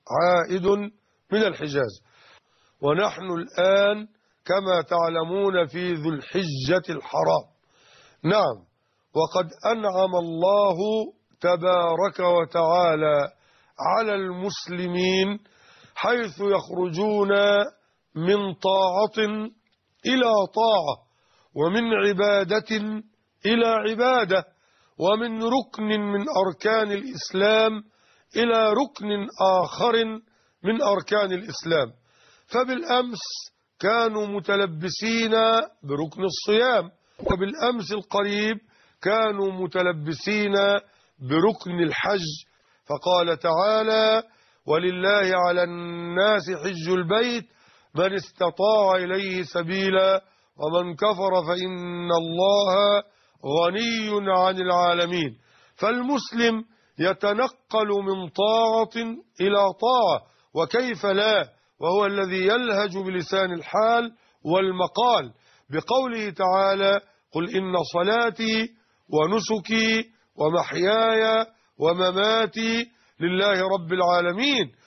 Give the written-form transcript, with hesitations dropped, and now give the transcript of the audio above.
عائد من الحجاز. ونحن الآن كما تعلمون في ذو الحجة الحرام. نعم، وقد أنعم الله تبارك وتعالى على المسلمين حيث يخرجون من طاعة إلى طاعة، ومن عبادة إلى عبادة، ومن ركن من أركان الإسلام إلى ركن آخر من أركان الإسلام. فبالأمس كانوا متلبسين بركن الصيام، وبالأمس القريب كانوا متلبسين بركن الحج. فقال تعالى: ولله على الناس حج البيت من استطاع إليه سبيلا ومن كفر فإن الله غني عن العالمين. فالمسلم يتنقل من طاعة إلى طاعة، وكيف لا، وهو الذي يلهج بلسان الحال والمقال بقوله تعالى: قل إن صلاتي ونسكي ومحياي ومماتي لله رب العالمين